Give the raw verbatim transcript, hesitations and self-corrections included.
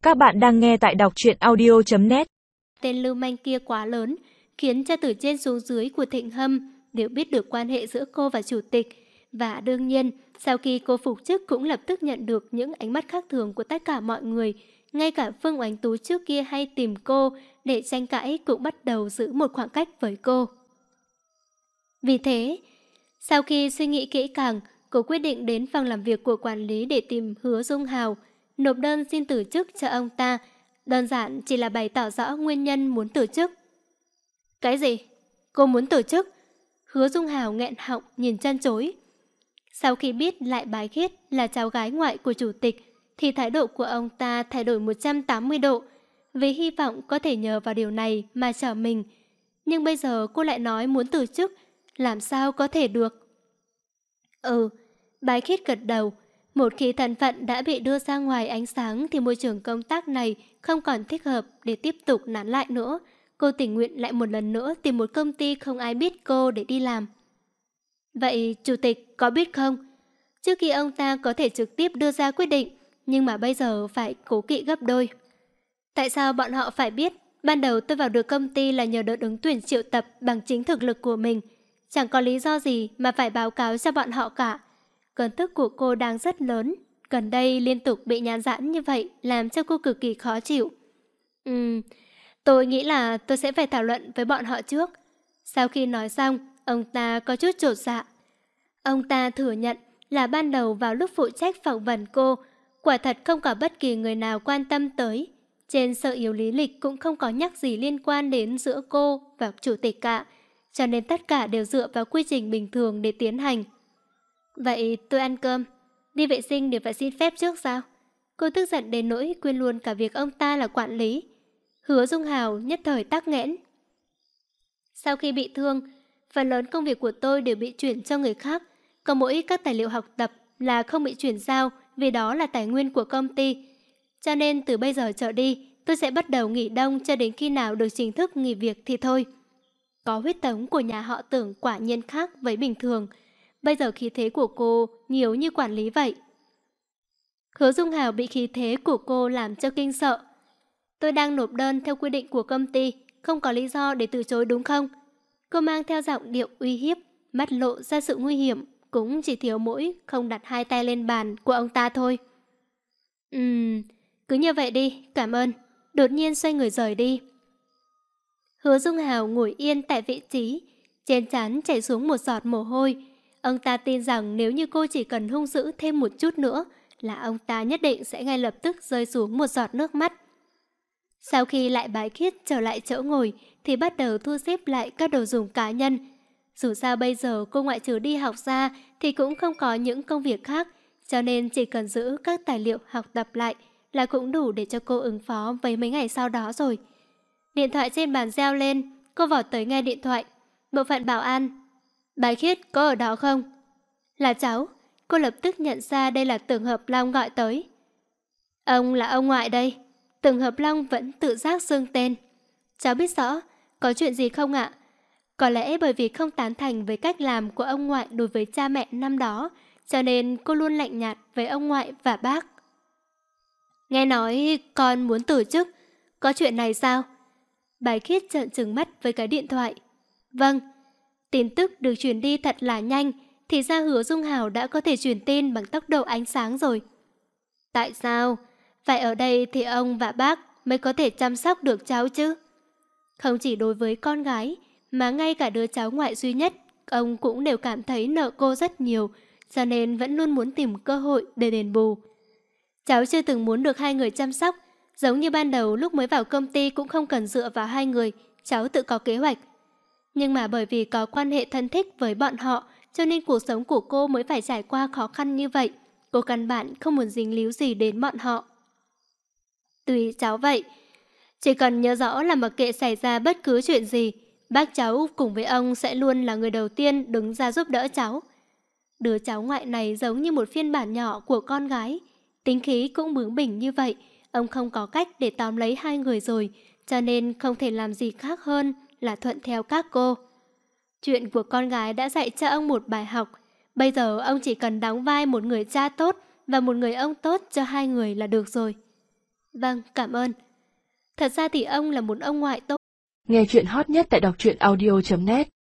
Các bạn đang nghe tại đọc truyện audio chấm net. Tên lưu manh kia quá lớn, khiến cho từ trên xuống dưới của Thịnh Hâm đều biết được quan hệ giữa cô và chủ tịch. Và đương nhiên, sau khi cô phục chức cũng lập tức nhận được những ánh mắt khác thường của tất cả mọi người. Ngay cả Phương Oánh Tú trước kia hay tìm cô để tranh cãi cũng bắt đầu giữ một khoảng cách với cô. Vì thế, sau khi suy nghĩ kỹ càng, cô quyết định đến phòng làm việc của quản lý để tìm Hứa Dung Hào, nộp đơn xin từ chức cho ông ta. Đơn giản chỉ là bày tỏ rõ nguyên nhân muốn từ chức. Cái gì? Cô muốn từ chức? Hứa Dung Hào nghẹn họng nhìn chân chối. Sau khi biết Lại Bái Khiết là cháu gái ngoại của chủ tịch, thì thái độ của ông ta thay đổi một trăm tám mươi độ, vì hy vọng có thể nhờ vào điều này mà trở mình. Nhưng bây giờ cô lại nói muốn từ chức, làm sao có thể được? Ừ, Bái Khiết gật đầu. Một khi thân phận đã bị đưa ra ngoài ánh sáng thì môi trường công tác này không còn thích hợp để tiếp tục nán lại nữa. Cô tình nguyện lại một lần nữa tìm một công ty không ai biết cô để đi làm. Vậy chủ tịch có biết không? Trước khi ông ta có thể trực tiếp đưa ra quyết định, nhưng mà bây giờ phải cố kỵ gấp đôi. Tại sao bọn họ phải biết? Ban đầu tôi vào được công ty là nhờ đợt ứng tuyển triệu tập bằng chính thực lực của mình. Chẳng có lý do gì mà phải báo cáo cho bọn họ cả. Cơn tức của cô đang rất lớn. Gần đây liên tục bị nhán giãn như vậy làm cho cô cực kỳ khó chịu. Ừm, tôi nghĩ là tôi sẽ phải thảo luận với bọn họ trước. Sau khi nói xong, ông ta có chút chột dạ. Ông ta thừa nhận là ban đầu vào lúc phụ trách phỏng vấn cô, quả thật không có bất kỳ người nào quan tâm tới. Trên sở yếu lý lịch cũng không có nhắc gì liên quan đến giữa cô và chủ tịch cả, cho nên tất cả đều dựa vào quy trình bình thường để tiến hành. Vậy tôi ăn cơm, đi vệ sinh đều phải xin phép trước sao? Cô tức giận đến nỗi quên luôn cả việc ông ta là quản lý. Hứa Dung Hào nhất thời tắc nghẽn. Sau khi bị thương, phần lớn công việc của tôi đều bị chuyển cho người khác, còn mỗi các tài liệu học tập là không bị chuyển giao vì đó là tài nguyên của công ty. Cho nên từ bây giờ trở đi, tôi sẽ bắt đầu nghỉ đông cho đến khi nào được chính thức nghỉ việc thì thôi. Có huyết thống của nhà họ Tưởng quả nhiên khác với bình thường. Bây giờ khí thế của cô nhiều như quản lý vậy. Hứa Dung Hào bị khí thế của cô làm cho kinh sợ. Tôi đang nộp đơn theo quy định của công ty, không có lý do để từ chối đúng không? Cô mang theo giọng điệu uy hiếp, mắt lộ ra sự nguy hiểm, cũng chỉ thiếu mỗi không đặt hai tay lên bàn của ông ta thôi. Ừm, cứ như vậy đi, cảm ơn. Đột nhiên xoay người rời đi. Hứa Dung Hào ngồi yên tại vị trí, trên trán chảy xuống một giọt mồ hôi. Ông ta tin rằng nếu như cô chỉ cần hung dữ thêm một chút nữa là ông ta nhất định sẽ ngay lập tức rơi xuống một giọt nước mắt. Sau khi Lại Bái Khiết trở lại chỗ ngồi thì bắt đầu thu xếp lại các đồ dùng cá nhân. Dù sao bây giờ cô ngoại trừ đi học ra thì cũng không có những công việc khác, cho nên chỉ cần giữ các tài liệu học tập lại là cũng đủ để cho cô ứng phó với mấy ngày sau đó rồi. Điện thoại trên bàn reo lên, cô vỏ tới nghe điện thoại. Bộ phận bảo an. Bái Khiết có ở đó không? Là cháu. Cô lập tức nhận ra đây là Tưởng Hợp Long gọi tới. Ông là ông ngoại đây. Tưởng Hợp Long vẫn tự giác xưng tên. Cháu biết rõ, có chuyện gì không ạ? Có lẽ bởi vì không tán thành với cách làm của ông ngoại đối với cha mẹ năm đó, cho nên cô luôn lạnh nhạt với ông ngoại và bác. Nghe nói con muốn từ chức, có chuyện này sao? Bái Khiết trợn trừng mắt với cái điện thoại. Vâng, tin tức được truyền đi thật là nhanh, thì ra Hứa Dung Hào đã có thể truyền tin bằng tốc độ ánh sáng rồi. Tại sao? Phải ở đây thì ông và bác mới có thể chăm sóc được cháu chứ. Không chỉ đối với con gái, mà ngay cả đứa cháu ngoại duy nhất, ông cũng đều cảm thấy nợ cô rất nhiều, cho nên vẫn luôn muốn tìm cơ hội để đền bù. Cháu chưa từng muốn được hai người chăm sóc, giống như ban đầu lúc mới vào công ty cũng không cần dựa vào hai người, cháu tự có kế hoạch. Nhưng mà bởi vì có quan hệ thân thích với bọn họ, cho nên cuộc sống của cô mới phải trải qua khó khăn như vậy. Cô căn bản không muốn dính líu gì đến bọn họ. Tùy cháu vậy, chỉ cần nhớ rõ là mặc kệ xảy ra bất cứ chuyện gì, bác cháu cùng với ông sẽ luôn là người đầu tiên đứng ra giúp đỡ cháu. Đứa cháu ngoại này giống như một phiên bản nhỏ của con gái, tính khí cũng bướng bỉnh như vậy. Ông không có cách để tóm lấy hai người rồi, cho nên không thể làm gì khác hơn là thuận theo các cô. Chuyện của con gái đã dạy cho ông một bài học. Bây giờ ông chỉ cần đóng vai một người cha tốt và một người ông tốt cho hai người là được rồi. Vâng, cảm ơn. Thật ra thì ông là một ông ngoại tốt. Nghe chuyện hot nhất tại đọc truyện audio chấm net.